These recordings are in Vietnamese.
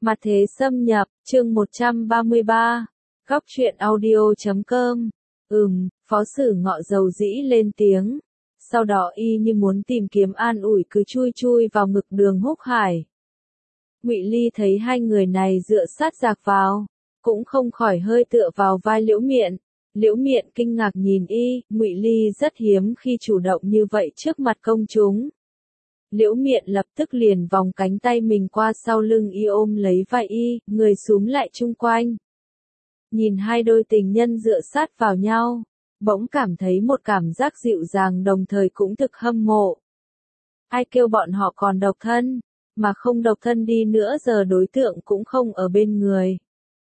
Mặt thế xâm nhập, chương 133. Góc truyện audio.com. Phó sử Ngọ dầu dĩ lên tiếng. Sau đó y như muốn tìm kiếm an ủi cứ chui chui vào ngực Đường Húc Hải. Ngụy Ly thấy hai người này dựa sát dạc vào, cũng không khỏi hơi tựa vào vai Liễu Miện. Liễu Miện kinh ngạc nhìn y, Ngụy Ly rất hiếm khi chủ động như vậy trước mặt công chúng. Liễu Miện lập tức liền vòng cánh tay mình qua sau lưng y ôm lấy vai y, người xúm lại chung quanh. Nhìn hai đôi tình nhân dựa sát vào nhau, bỗng cảm thấy một cảm giác dịu dàng đồng thời cũng thực hâm mộ. Ai kêu bọn họ còn độc thân, mà không độc thân đi nữa giờ đối tượng cũng không ở bên người.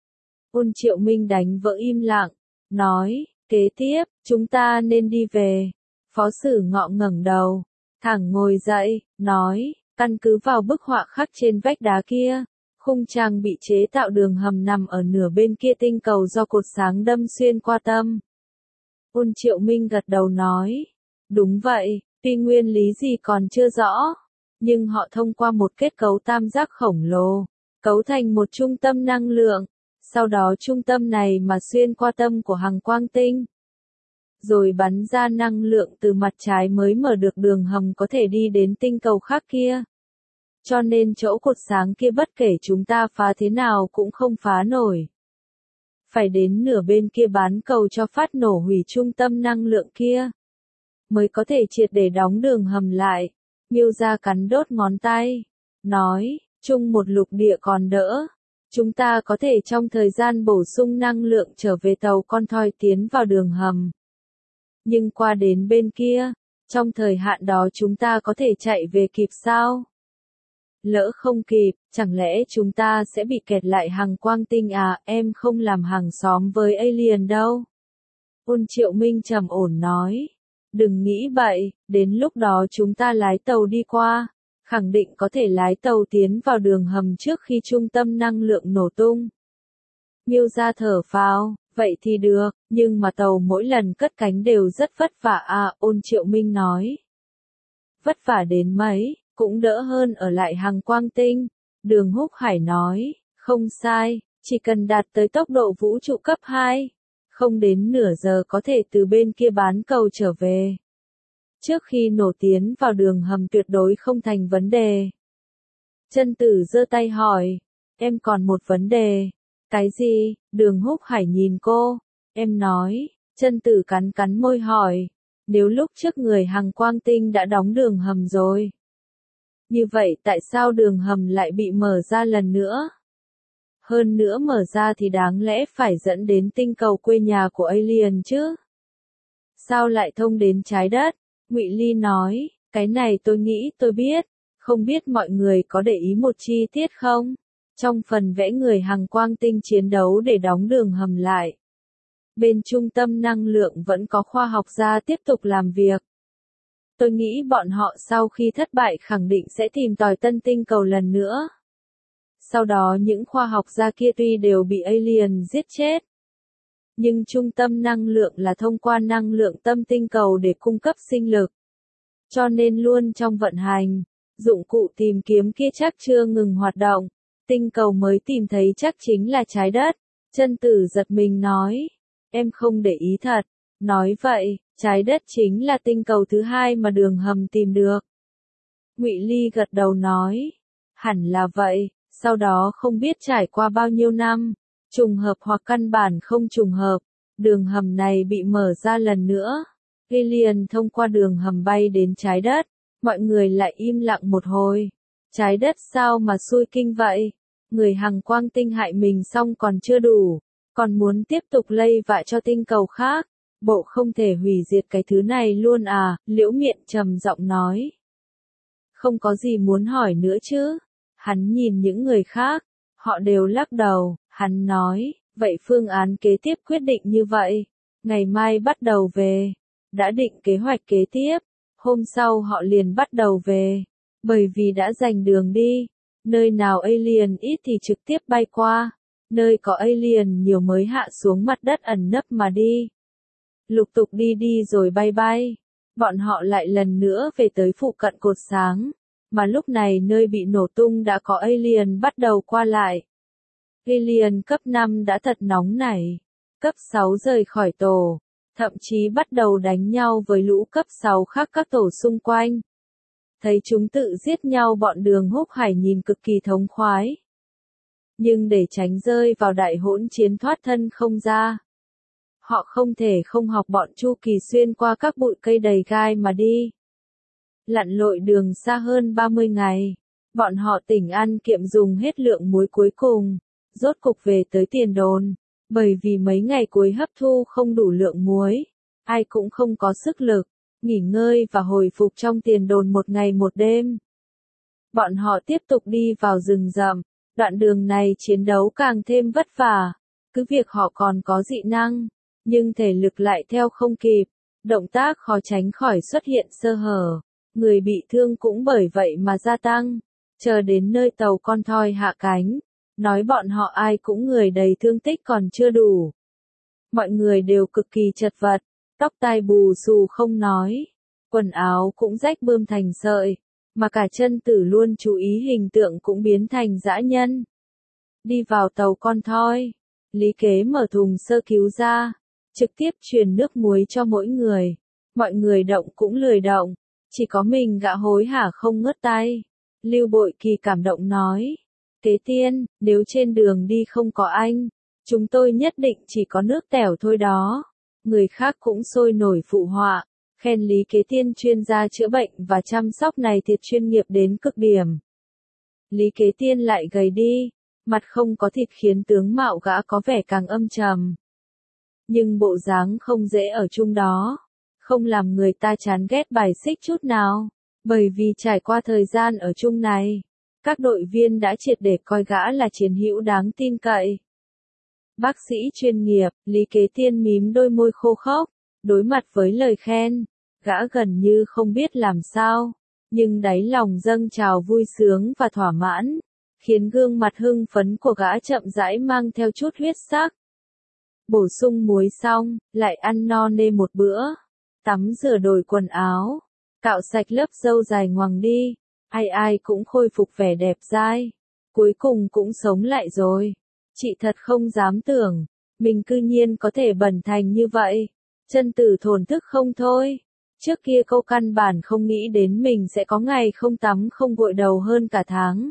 Ôn Triệu Minh đánh vỡ im lặng, nói, kế tiếp, chúng ta nên đi về. Phó sử Ngọ ngẩng đầu, thẳng ngồi dậy, nói, căn cứ vào bức họa khắc trên vách đá kia, khung trang bị chế tạo đường hầm nằm ở nửa bên kia tinh cầu do cột sáng đâm xuyên qua tâm. Ôn Triệu Minh gật đầu nói, đúng vậy, tuy nguyên lý gì còn chưa rõ, nhưng họ thông qua một kết cấu tam giác khổng lồ, cấu thành một trung tâm năng lượng, sau đó trung tâm này mà xuyên qua tâm của Hằng Quang Tinh, rồi bắn ra năng lượng từ mặt trái mới mở được đường hầm có thể đi đến tinh cầu khác kia. Cho nên chỗ cột sáng kia bất kể chúng ta phá thế nào cũng không phá nổi. Phải đến nửa bên kia bán cầu cho phát nổ hủy trung tâm năng lượng kia, mới có thể triệt để đóng đường hầm lại. Miêu Gia cắn đốt ngón tay, nói, chung một lục địa còn đỡ. Chúng ta có thể trong thời gian bổ sung năng lượng trở về tàu con thoi tiến vào đường hầm. Nhưng qua đến bên kia, trong thời hạn đó chúng ta có thể chạy về kịp sao? Lỡ không kịp, chẳng lẽ chúng ta sẽ bị kẹt lại Hằng Quang Tinh à? Em không làm hàng xóm với alien đâu. Ôn Triệu Minh trầm ổn nói, đừng nghĩ bậy, đến lúc đó chúng ta lái tàu đi qua, khẳng định có thể lái tàu tiến vào đường hầm trước khi trung tâm năng lượng nổ tung. Miêu Gia thở phào, vậy thì được, nhưng mà tàu mỗi lần cất cánh đều rất vất vả à, Ôn Triệu Minh nói. Vất vả đến mấy, cũng đỡ hơn ở lại Hằng Quang Tinh. Đường Húc Hải nói, không sai, chỉ cần đạt tới tốc độ vũ trụ cấp 2, không đến nửa giờ có thể từ bên kia bán cầu trở về. Trước khi nổ tiến vào đường hầm tuyệt đối không thành vấn đề. Chân Tử giơ tay hỏi, em còn một vấn đề. Cái gì? Đường Húc Hải nhìn cô, em nói. Chân Tử cắn cắn môi hỏi, nếu lúc trước người Hằng Quang Tinh đã đóng đường hầm rồi, như vậy tại sao đường hầm lại bị mở ra lần nữa? Hơn nữa mở ra thì đáng lẽ phải dẫn đến tinh cầu quê nhà của alien chứ? Sao lại thông đến trái đất? Ngụy Ly nói, cái này tôi nghĩ tôi biết, không biết mọi người có để ý một chi tiết không? Trong phần vẽ người Hằng Quang Tinh chiến đấu để đóng đường hầm lại, bên trung tâm năng lượng vẫn có khoa học gia tiếp tục làm việc. Tôi nghĩ bọn họ sau khi thất bại khẳng định sẽ tìm tòi tân tinh cầu lần nữa. Sau đó những khoa học gia kia tuy đều bị alien giết chết, nhưng trung tâm năng lượng là thông qua năng lượng tâm tinh cầu để cung cấp sinh lực. Cho nên luôn trong vận hành, dụng cụ tìm kiếm kia chắc chưa ngừng hoạt động. Tinh cầu mới tìm thấy chắc chính là trái đất. Chân Tử giật mình nói, em không để ý thật. Nói vậy, trái đất chính là tinh cầu thứ hai mà đường hầm tìm được. Ngụy Ly gật đầu nói, hẳn là vậy. Sau đó không biết trải qua bao nhiêu năm, trùng hợp hoặc căn bản không trùng hợp, đường hầm này bị mở ra lần nữa. Alien thông qua đường hầm bay đến trái đất, mọi người lại im lặng một hồi. Trái đất sao mà xui kinh vậy? Người Hằng Quang Tinh hại mình xong còn chưa đủ, còn muốn tiếp tục lây vạ cho tinh cầu khác. Bộ không thể hủy diệt cái thứ này luôn à? Liễu Miện trầm giọng nói. Không có gì muốn hỏi nữa chứ? Hắn nhìn những người khác, họ đều lắc đầu. Hắn nói, vậy phương án kế tiếp quyết định như vậy, ngày mai bắt đầu về. Đã định kế hoạch kế tiếp, hôm sau họ liền bắt đầu về, bởi vì đã dành đường đi. Nơi nào alien ít thì trực tiếp bay qua, nơi có alien nhiều mới hạ xuống mặt đất ẩn nấp mà đi. Lục tục đi đi rồi bay bay, bọn họ lại lần nữa về tới phụ cận cột sáng. Mà lúc này nơi bị nổ tung đã có alien bắt đầu qua lại. Alien cấp 5 đã thật nóng nảy. Cấp 6 rời khỏi tổ, thậm chí bắt đầu đánh nhau với lũ cấp 6 khác các tổ xung quanh. Thấy chúng tự giết nhau, bọn Đường Húc Hải nhìn cực kỳ thống khoái. Nhưng để tránh rơi vào đại hỗn chiến thoát thân không ra, họ không thể không học bọn Chu Kỳ xuyên qua các bụi cây đầy gai mà đi. Lặn lội đường xa hơn 30 ngày, bọn họ tỉnh ăn kiệm dùng hết lượng muối cuối cùng, rốt cục về tới tiền đồn, bởi vì mấy ngày cuối hấp thu không đủ lượng muối, ai cũng không có sức lực, nghỉ ngơi và hồi phục trong tiền đồn một ngày một đêm. Bọn họ tiếp tục đi vào rừng rậm, đoạn đường này chiến đấu càng thêm vất vả, cứ việc họ còn có dị năng, nhưng thể lực lại theo không kịp, động tác khó tránh khỏi xuất hiện sơ hở. Người bị thương cũng bởi vậy mà gia tăng, chờ đến nơi tàu con thoi hạ cánh, nói bọn họ ai cũng người đầy thương tích còn chưa đủ. Mọi người đều cực kỳ chật vật, tóc tai bù xù không nói, quần áo cũng rách bươm thành sợi, mà cả chân tử luôn chú ý hình tượng cũng biến thành dã nhân. Đi vào tàu con thoi, Lý Kế mở thùng sơ cứu ra, trực tiếp truyền nước muối cho mỗi người, mọi người động cũng lười động. Chỉ có mình gã hối hả không ngớt tay. Lưu Bội Kỳ cảm động nói. Kế Tiên, nếu trên đường đi không có anh, chúng tôi nhất định chỉ có nước tẻo thôi đó. Người khác cũng sôi nổi phụ họa, khen Lý Kế Tiên chuyên gia chữa bệnh và chăm sóc này thiệt chuyên nghiệp đến cực điểm. Lý Kế Tiên lại gầy đi, mặt không có thịt khiến tướng mạo gã có vẻ càng âm trầm. Nhưng bộ dáng không dễ ở chung đó. Không làm người ta chán ghét bài xích chút nào, bởi vì trải qua thời gian ở chung này, các đội viên đã triệt để coi gã là chiến hữu đáng tin cậy. Bác sĩ chuyên nghiệp, Lý Kế Tiên mím đôi môi khô khốc, đối mặt với lời khen, gã gần như không biết làm sao, nhưng đáy lòng dâng trào vui sướng và thỏa mãn, khiến gương mặt hưng phấn của gã chậm rãi mang theo chút huyết sắc. Bổ sung muối xong, lại ăn no nê một bữa. Tắm rửa đổi quần áo, cạo sạch lớp râu dài ngoằng đi, ai ai cũng khôi phục vẻ đẹp dai, cuối cùng cũng sống lại rồi. Chị thật không dám tưởng, mình cư nhiên có thể bẩn thành như vậy. Chân tử thổn thức không thôi. Trước kia cô căn bản không nghĩ đến mình sẽ có ngày không tắm không gội đầu hơn cả tháng.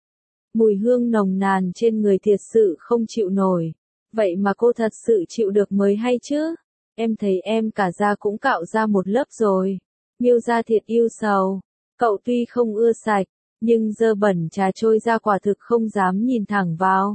Mùi hương nồng nàn trên người thiệt sự không chịu nổi. Vậy mà cô thật sự chịu được mới hay chứ. Em thấy em cả da cũng cạo ra một lớp rồi. Miêu da thiệt yêu sầu. Cậu tuy không ưa sạch, nhưng dơ bẩn trà trôi ra quả thực không dám nhìn thẳng vào.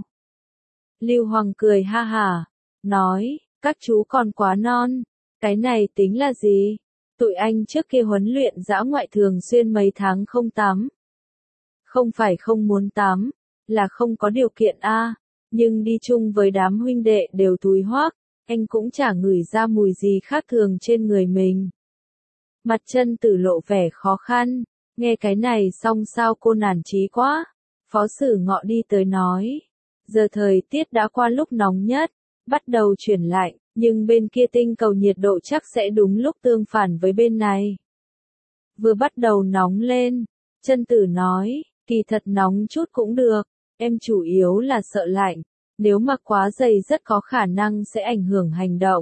Lưu Hoàng cười ha hả, nói, các chú còn quá non. Cái này tính là gì? Tụi anh trước kia huấn luyện dã ngoại thường xuyên mấy tháng không tắm. Không phải không muốn tắm, là không có điều kiện a. Nhưng đi chung với đám huynh đệ đều thúi hoác, anh cũng chả ngửi ra mùi gì khác thường trên người mình. Mặt Chân Tử lộ vẻ khó khăn, nghe cái này xong sao cô nản chí quá. Phó Sử Ngọ đi tới nói, giờ thời tiết đã qua lúc nóng nhất, bắt đầu chuyển lạnh, nhưng bên kia tinh cầu nhiệt độ chắc sẽ đúng lúc tương phản với bên này. Vừa bắt đầu nóng lên, Chân Tử nói, kỳ thật nóng chút cũng được, em chủ yếu là sợ lạnh, nếu mặc quá dày rất có khả năng sẽ ảnh hưởng hành động.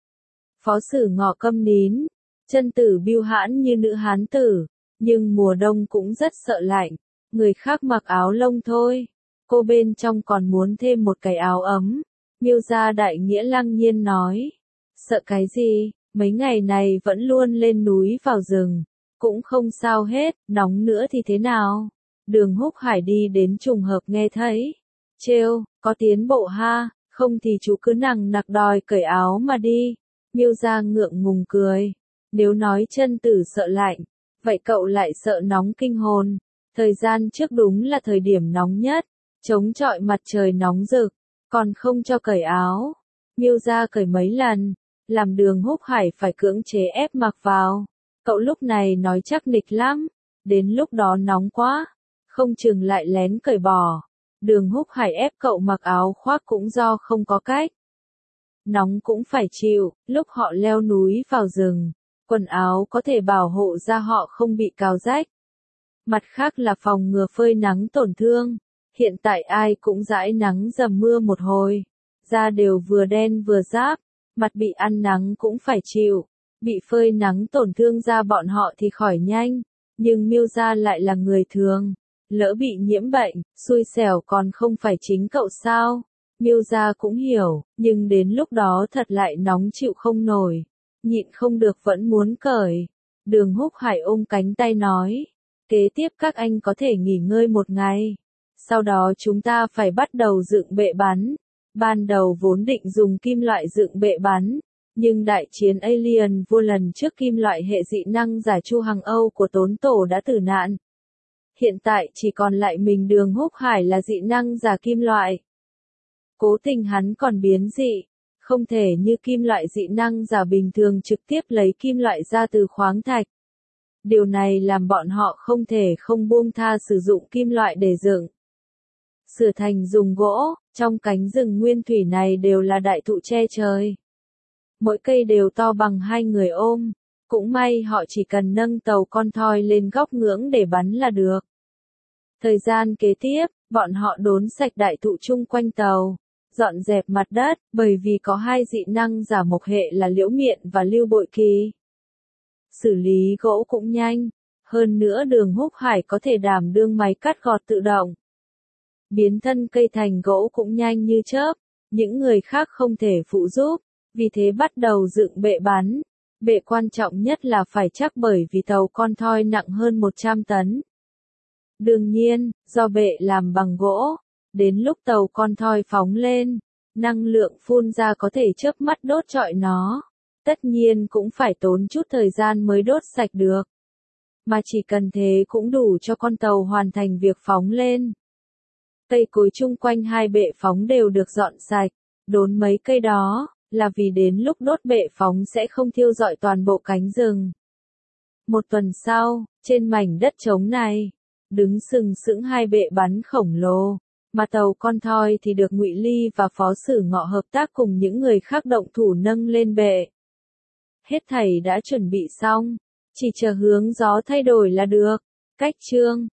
Phó Sử Ngọ câm nín, Chân Tử bưu hãn như nữ hán tử, nhưng mùa đông cũng rất sợ lạnh, người khác mặc áo lông thôi, cô bên trong còn muốn thêm một cái áo ấm. Miêu Gia Đại Nghĩa lăng nhiên nói, sợ cái gì, mấy ngày này vẫn luôn lên núi vào rừng, cũng không sao hết, nóng nữa thì thế nào. Đường Húc Hải đi đến trùng hợp nghe thấy, trêu, có tiến bộ ha, không thì chú cứ nằng nặc đòi cởi áo mà đi. Miêu Gia ngượng ngùng cười, nếu nói Chân Tử sợ lạnh, vậy cậu lại sợ nóng kinh hồn. Thời gian trước đúng là thời điểm nóng nhất, chống chọi mặt trời nóng rực, còn không cho cởi áo. Miêu Gia cởi mấy lần, làm Đường Húc Hải phải cưỡng chế ép mặc vào. Cậu lúc này nói chắc nịch lắm, đến lúc đó nóng quá, không chừng lại lén cởi bỏ. Đường Húc Hải ép cậu mặc áo khoác cũng do không có cách. Nóng cũng phải chịu, lúc họ leo núi vào rừng, quần áo có thể bảo hộ da họ không bị cào rách. Mặt khác là phòng ngừa phơi nắng tổn thương. Hiện tại ai cũng dãi nắng dầm mưa một hồi. Da đều vừa đen vừa ráp, mặt bị ăn nắng cũng phải chịu. Bị phơi nắng tổn thương da bọn họ thì khỏi nhanh. Nhưng Miêu gia lại là người thường. Lỡ bị nhiễm bệnh, xui xẻo còn không phải chính cậu sao? Miêu gia cũng hiểu, nhưng đến lúc đó thật lại nóng chịu không nổi. Nhịn không được vẫn muốn cởi. Đường Húc Hải ôm cánh tay nói. Kế tiếp các anh có thể nghỉ ngơi một ngày. Sau đó chúng ta phải bắt đầu dựng bệ bắn. Ban đầu vốn định dùng kim loại dựng bệ bắn. Nhưng đại chiến Alien vua lần trước kim loại hệ dị năng giả Chu Hằng Âu của Tốn Tổ đã tử nạn. Hiện tại chỉ còn lại mình Đường Húc Hải là dị năng giả kim loại. Cố tình hắn còn biến dị. Không thể như kim loại dị năng giả bình thường trực tiếp lấy kim loại ra từ khoáng thạch. Điều này làm bọn họ không thể không buông tha sử dụng kim loại để dựng. Sửa thành dùng gỗ, trong cánh rừng nguyên thủy này đều là đại thụ che trời. Mỗi cây đều to bằng hai người ôm. Cũng may họ chỉ cần nâng tàu con thoi lên góc ngưỡng để bắn là được. Thời gian kế tiếp, bọn họ đốn sạch đại thụ chung quanh tàu. Dọn dẹp mặt đất, bởi vì có hai dị năng giả mộc hệ là Liễu Miện và Lưu Bội Kỳ. Xử lý gỗ cũng nhanh. Hơn nữa Đường Húc Hải có thể đảm đương máy cắt gọt tự động. Biến thân cây thành gỗ cũng nhanh như chớp. Những người khác không thể phụ giúp. Vì thế bắt đầu dựng bệ bắn. Bệ quan trọng nhất là phải chắc bởi vì tàu con thoi nặng hơn 100 tấn. Đương nhiên, do bệ làm bằng gỗ, đến lúc tàu con thoi phóng lên, năng lượng phun ra có thể chớp mắt đốt trọi nó. Tất nhiên cũng phải tốn chút thời gian mới đốt sạch được. Mà chỉ cần thế cũng đủ cho con tàu hoàn thành việc phóng lên. Cây cối chung quanh hai bệ phóng đều được dọn sạch, đốn mấy cây đó, là vì đến lúc đốt bệ phóng sẽ không thiêu rọi toàn bộ cánh rừng. Một tuần sau, trên mảnh đất trống này, đứng sừng sững hai bệ bắn khổng lồ, mà tàu con thoi thì được Ngụy Ly và Phó Sử Ngọ hợp tác cùng những người khác động thủ nâng lên bệ. Hết thảy đã chuẩn bị xong, chỉ chờ hướng gió thay đổi là được. Cách chương